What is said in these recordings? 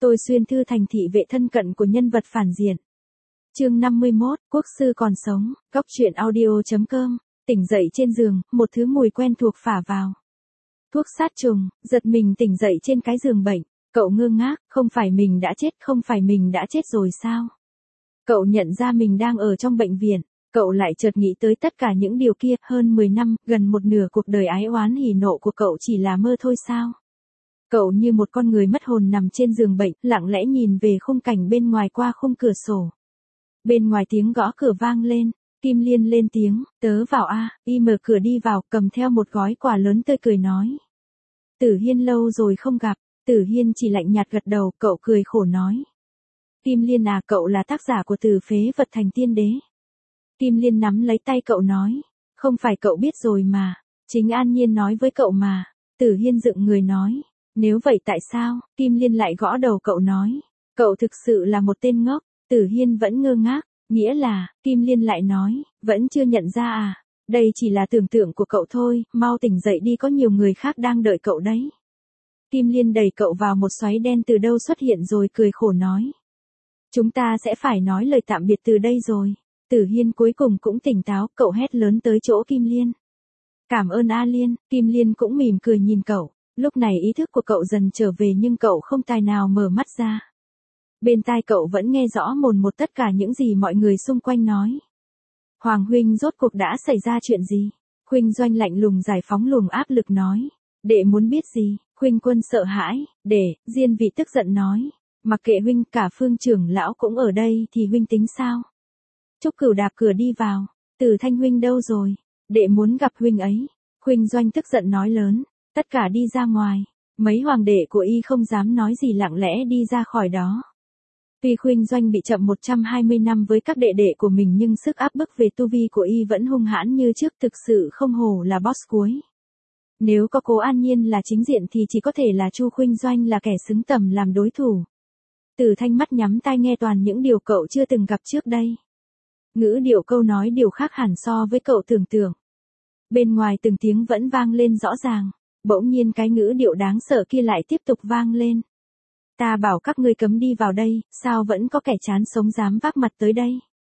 Tôi xuyên thư thành thị vệ thân cận của nhân vật phản diện. Chương 51, quốc sư còn sống, góc truyện audio.com, tỉnh dậy trên giường, một thứ mùi quen thuộc phả vào. Thuốc sát trùng, giật mình tỉnh dậy trên cái giường bệnh, cậu ngơ ngác, không phải mình đã chết rồi sao? Cậu nhận ra mình đang ở trong bệnh viện, cậu lại chợt nghĩ tới tất cả những điều kia, hơn 10 năm, gần một nửa cuộc đời ái oán hỉ nộ của cậu chỉ là mơ thôi sao? Cậu như một con người mất hồn nằm trên giường bệnh, lặng lẽ nhìn về khung cảnh bên ngoài qua khung cửa sổ. Bên ngoài tiếng gõ cửa vang lên, Kim Liên lên tiếng, tớ vào a. Y mở cửa đi vào, cầm theo một gói quà lớn tươi cười nói. Tử Hiên lâu rồi không gặp, Tử Hiên chỉ lạnh nhạt gật đầu, cậu cười khổ nói. Kim Liên à, cậu là tác giả của Từ Phế Vật Thành Tiên Đế. Kim Liên nắm lấy tay cậu nói, không phải cậu biết rồi mà, chính An Nhiên nói với cậu mà. Tử Hiên dựng người nói, nếu vậy tại sao? Kim Liên lại gõ đầu cậu nói, cậu thực sự là một tên ngốc. Tử Hiên vẫn ngơ ngác, nghĩa là, Kim Liên lại nói, vẫn chưa nhận ra à, đây chỉ là tưởng tượng của cậu thôi, mau tỉnh dậy đi, có nhiều người khác đang đợi cậu đấy. Kim Liên đẩy cậu vào một xoáy đen từ đâu xuất hiện rồi cười khổ nói. Chúng ta sẽ phải nói lời tạm biệt từ đây rồi. Tử Hiên cuối cùng cũng tỉnh táo, cậu hét lớn tới chỗ Kim Liên. Cảm ơn A Liên, Kim Liên cũng mỉm cười nhìn cậu, lúc này ý thức của cậu dần trở về nhưng cậu không tài nào mở mắt ra. Bên tai cậu vẫn nghe rõ mồn một tất cả những gì mọi người xung quanh nói. Hoàng huynh rốt cuộc đã xảy ra chuyện gì? Huynh Doanh lạnh lùng giải phóng luồng áp lực nói. Đệ muốn biết gì? Huynh Quân sợ hãi, Diên Vị tức giận nói. Mặc kệ huynh, cả Phương trưởng lão cũng ở đây thì huynh tính sao? Trúc Cửu đạp cửa đi vào. Tử Thanh huynh đâu rồi? Đệ muốn gặp huynh ấy. Huynh Doanh tức giận nói lớn. Tất cả đi ra ngoài. Mấy hoàng đệ của y không dám nói gì, lặng lẽ đi ra khỏi đó. Tuy Khuynh Doanh bị chậm 120 năm với các đệ đệ của mình nhưng sức áp bức về tu vi của y vẫn hung hãn như trước, thực sự không hổ là boss cuối. Nếu có Cố An Nhiên là chính diện thì chỉ có thể là Chu Khuynh Doanh là kẻ xứng tầm làm đối thủ. Tử Thanh mắt nhắm tai nghe toàn những điều cậu chưa từng gặp trước đây. Ngữ điệu câu nói điều khác hẳn so với cậu tưởng tượng. Bên ngoài từng tiếng vẫn vang lên rõ ràng, bỗng nhiên cái ngữ điệu đáng sợ kia lại tiếp tục vang lên. Ta bảo các ngươi cấm đi vào đây, sao vẫn có kẻ chán sống dám vác mặt tới đây?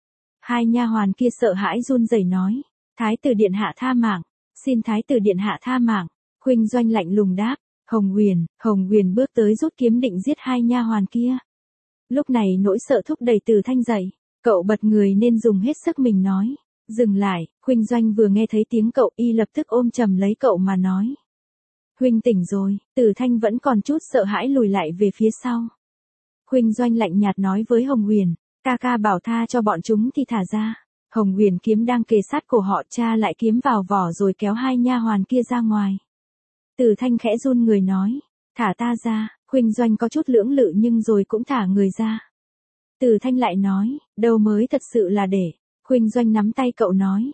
Hai nha hoàn kia sợ hãi run rẩy nói, Thái tử điện hạ tha mạng, xin Thái tử điện hạ tha mạng. Khuynh Doanh lạnh lùng đáp, Hồng Huyền bước tới rút kiếm định giết hai nha hoàn kia. Lúc này nỗi sợ thúc đẩy Tử Thanh dậy, cậu bật người nên dùng hết sức mình nói, dừng lại. Khuynh Doanh vừa nghe thấy tiếng cậu y lập tức ôm chầm lấy cậu mà nói. Huynh tỉnh rồi. Tử Thanh vẫn còn chút sợ hãi lùi lại về phía sau. Khuynh Doanh lạnh nhạt nói với Hồng Huyền, ca ca bảo tha cho bọn chúng thì thả ra. Hồng Huyền kiếm đang kề sát cổ họ, tra lại kiếm vào vỏ rồi kéo hai nha hoàn kia ra ngoài. Tử Thanh khẽ run người nói, thả ta ra. Khuynh Doanh có chút lưỡng lự nhưng rồi cũng thả người ra. Tử Thanh lại nói, đâu mới thật sự là để. Khuynh Doanh nắm tay cậu nói,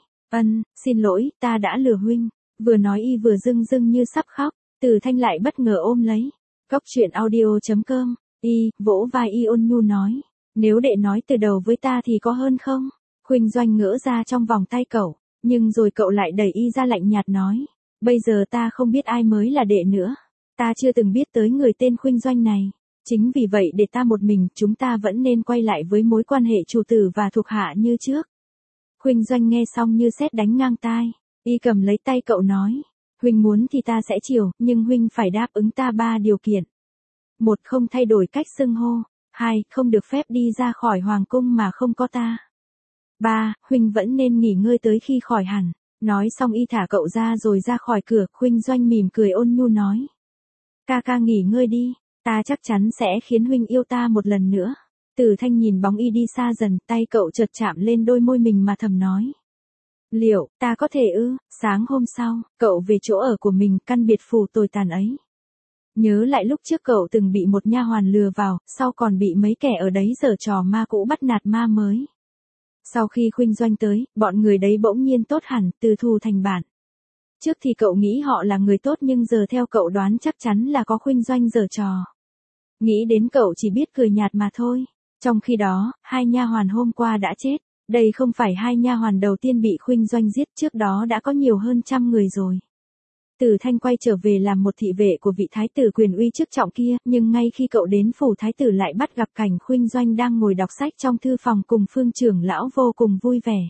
xin lỗi, ta đã lừa huynh. Vừa nói y vừa rưng rưng như sắp khóc. Tử Thanh lại bất ngờ ôm lấy. Góc truyện audio.com, y vỗ vai y ôn nhu nói, nếu đệ nói từ đầu với ta thì có hơn không? Khuynh Doanh ngỡ ra trong vòng tay cậu, nhưng rồi cậu lại đẩy y ra lạnh nhạt nói, bây giờ ta không biết ai mới là đệ nữa. Ta chưa từng biết tới người tên Khuynh Doanh này. Chính vì vậy để ta một mình, chúng ta vẫn nên quay lại với mối quan hệ chủ tử và thuộc hạ như trước. Khuynh Doanh nghe xong như sét đánh ngang tai. Y cầm lấy tay cậu nói, huynh muốn thì ta sẽ chiều, nhưng huynh phải đáp ứng ta 3 điều kiện. 1. Không thay đổi cách xưng hô. 2. Không được phép đi ra khỏi hoàng cung mà không có ta. 3. Huynh vẫn nên nghỉ ngơi tới khi khỏi hẳn. Nói xong y thả cậu ra rồi ra khỏi cửa. Khuynh Doanh mỉm cười ôn nhu nói, ca ca nghỉ ngơi đi, ta chắc chắn sẽ khiến huynh yêu ta một lần nữa. Tử Thanh nhìn bóng y đi xa dần, tay cậu chợt chạm lên đôi môi mình mà thầm nói, liệu ta có thể ư? Sáng hôm sau, cậu về chỗ ở của mình, căn biệt phủ tồi tàn ấy. Nhớ lại lúc trước cậu từng bị một nha hoàn lừa vào, sau còn bị mấy kẻ ở đấy giở trò ma cũ bắt nạt ma mới. Sau khi Khuynh Doanh tới, bọn người đấy bỗng nhiên tốt hẳn, từ thù thành bạn. Trước thì cậu nghĩ họ là người tốt nhưng giờ theo cậu đoán chắc chắn là có Khuynh Doanh giở trò. Nghĩ đến cậu chỉ biết cười nhạt mà thôi. Trong khi đó, hai nha hoàn hôm qua đã chết. Đây không phải hai nha hoàn đầu tiên bị Khuynh Doanh giết, trước đó đã có nhiều hơn 100 người rồi. Từ Thanh quay trở về làm một thị vệ của vị thái tử quyền uy chức trọng kia, nhưng ngay khi cậu đến phủ thái tử lại bắt gặp cảnh Khuynh Doanh đang ngồi đọc sách trong thư phòng cùng Phương trưởng lão vô cùng vui vẻ.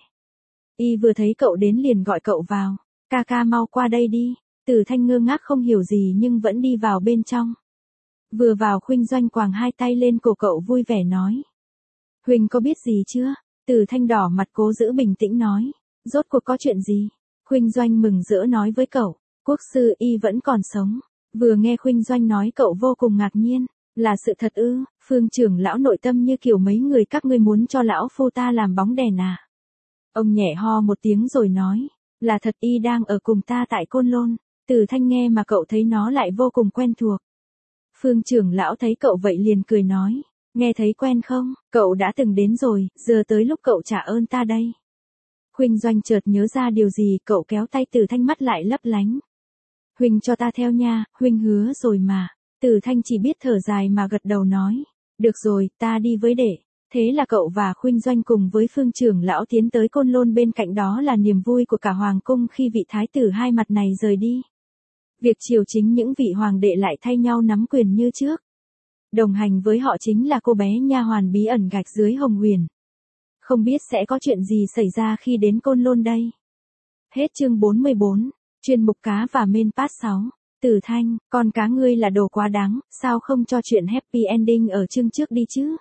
Y vừa thấy cậu đến liền gọi cậu vào, ca ca mau qua đây đi. Từ Thanh ngơ ngác không hiểu gì nhưng vẫn đi vào bên trong. Vừa vào Khuynh Doanh quàng hai tay lên cổ cậu vui vẻ nói. Huynh có biết gì chưa? Từ Thanh đỏ mặt cố giữ bình tĩnh nói. Rốt cuộc có chuyện gì? Khuynh Doanh mừng rỡ nói với cậu. Quốc sư y vẫn còn sống. Vừa nghe Khuynh Doanh nói cậu vô cùng ngạc nhiên. Là sự thật ư? Phương trưởng lão nội tâm như kiểu mấy người các ngươi muốn cho lão phu ta làm bóng đèn à? Ông nhẹ ho một tiếng rồi nói. Là thật, y đang ở cùng ta tại Côn Lôn. Từ Thanh nghe mà cậu thấy nó lại vô cùng quen thuộc. Phương trưởng lão thấy cậu vậy liền cười nói. Nghe thấy quen không? Cậu đã từng đến rồi, giờ tới lúc cậu trả ơn ta đây. Khuynh Doanh chợt nhớ ra điều gì, cậu kéo tay Từ Thanh mắt lại lấp lánh. Huynh cho ta theo nha, huynh hứa rồi mà. Từ Thanh chỉ biết thở dài mà gật đầu nói. Được rồi, ta đi với đệ. Thế là cậu và Khuynh Doanh cùng với Phương trưởng lão tiến tới Côn Lôn, bên cạnh đó là niềm vui của cả hoàng cung khi vị thái tử hai mặt này rời đi. Việc triều chính những vị hoàng đệ lại thay nhau nắm quyền như trước. Đồng hành với họ chính là cô bé nha hoàn bí ẩn gạch dưới Hồng Huyền. Không biết sẽ có chuyện gì xảy ra khi đến Côn Lôn đây. Hết chương 44, chuyên mục cá và main part 6. Từ Thanh, con cá ngươi là đồ quá đáng, sao không cho chuyện happy ending ở chương trước đi chứ?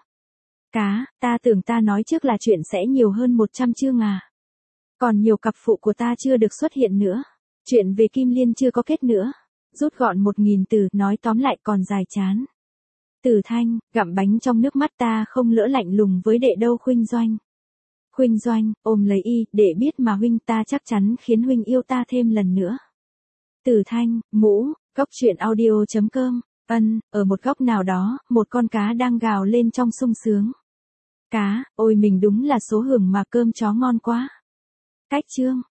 Cá, ta tưởng ta nói trước là chuyện sẽ nhiều hơn 100 chương à. Còn nhiều cặp phụ của ta chưa được xuất hiện nữa. Chuyện về Kim Liên chưa có kết nữa. Rút gọn 1000 từ, nói tóm lại còn dài chán. Từ Thanh, gặm bánh trong nước mắt ta không lỡ lạnh lùng với đệ đâu Khuynh Doanh. Khuynh Doanh, ôm lấy y, để biết mà huynh ta chắc chắn khiến huynh yêu ta thêm lần nữa. Từ Thanh, mũ, góc truyện audio.com, ở một góc nào đó, một con cá đang gào lên trong sung sướng. Cá, ôi mình đúng là số hưởng mà, cơm chó ngon quá. Cách chương.